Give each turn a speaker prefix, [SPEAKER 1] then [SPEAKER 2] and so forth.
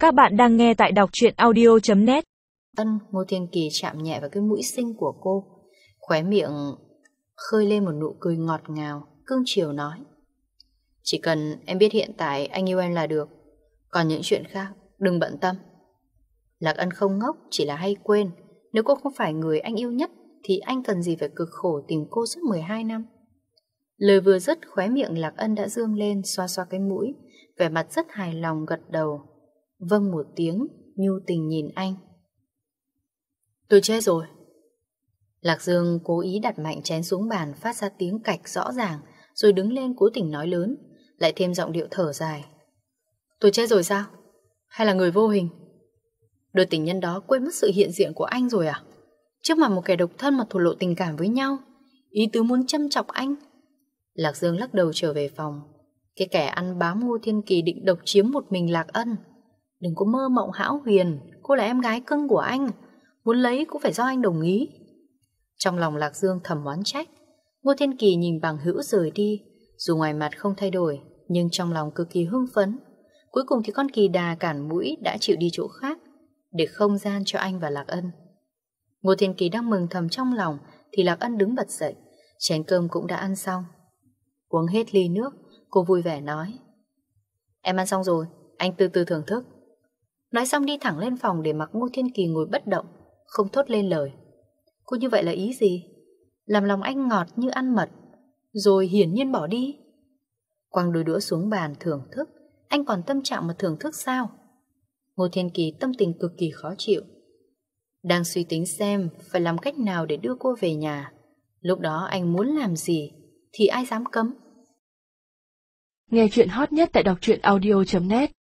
[SPEAKER 1] Các bạn đang nghe tại đọc truyện audio.net.
[SPEAKER 2] Ngô Thiên Kỳ chạm nhẹ vào cái mũi xinh của cô, khóe miệng khơi lên một nụ cười ngọt ngào, cưng chiều nói: chỉ cần em biết hiện tại anh yêu em là được, còn những chuyện khác đừng bận tâm. Lạc Ân không ngốc, chỉ là hay quên. Nếu cô không phải người anh yêu nhất thì anh cần gì phải cực khổ tìm cô suốt 12 năm. Lời vừa dứt, khóe miệng Lạc Ân đã dương lên, xoa xoa cái mũi, vẻ mặt rất hài lòng gật đầu. Vâng một tiếng, nhu tình nhìn anh. Tôi chết rồi. Lạc Dương cố ý đặt mạnh chén xuống bàn, phát ra tiếng cạch rõ ràng, rồi đứng lên cố tình nói lớn, lại thêm giọng điệu thở dài. Tôi chết rồi sao? Hay là người vô hình? Đôi tình nhân đó quên mất sự hiện diện của anh rồi à? Trước mặt một kẻ độc thân mà thổ lộ tình cảm với nhau, ý tứ muốn châm chọc anh. Lạc Dương lắc đầu trở về phòng. Cái kẻ ăn bám Ngô Thiên Kỳ định độc chiếm một mình Lạc Ân. Đừng có mơ mộng hão huyền, cô là em gái cưng của anh, muốn lấy cũng phải do anh đồng ý. Trong lòng Lạc Dương thầm oán trách. Ngô Thiên Kỳ nhìn bằng hữu rời đi, dù ngoài mặt không thay đổi, nhưng trong lòng cực kỳ hưng phấn. Cuối cùng thì con kỳ đà cản mũi đã chịu đi chỗ khác, để không gian cho anh và Lạc Ân. Ngô Thiên Kỳ đang mừng thầm trong lòng thì Lạc Ân đứng bật dậy. Chén cơm cũng đã ăn xong. Uống hết ly nước, cô vui vẻ nói: em ăn xong rồi, anh từ từ thưởng thức. Nói xong đi thẳng lên phòng để mặc Ngô Thiên Kỳ ngồi bất động, không thốt lên lời. Cô như vậy là ý gì? Làm lòng anh ngọt như ăn mật, rồi hiển nhiên bỏ đi. Quăng đôi đũa xuống bàn thưởng thức. Anh còn tâm trạng mà thưởng thức sao? Ngô Thiên Kỳ tâm tình cực kỳ khó chịu, đang suy tính xem phải làm cách nào để đưa cô về nhà. Lúc đó anh muốn làm gì thì ai dám cấm.
[SPEAKER 1] Nghe chuyện hot nhất tại đọc truyện audio.net.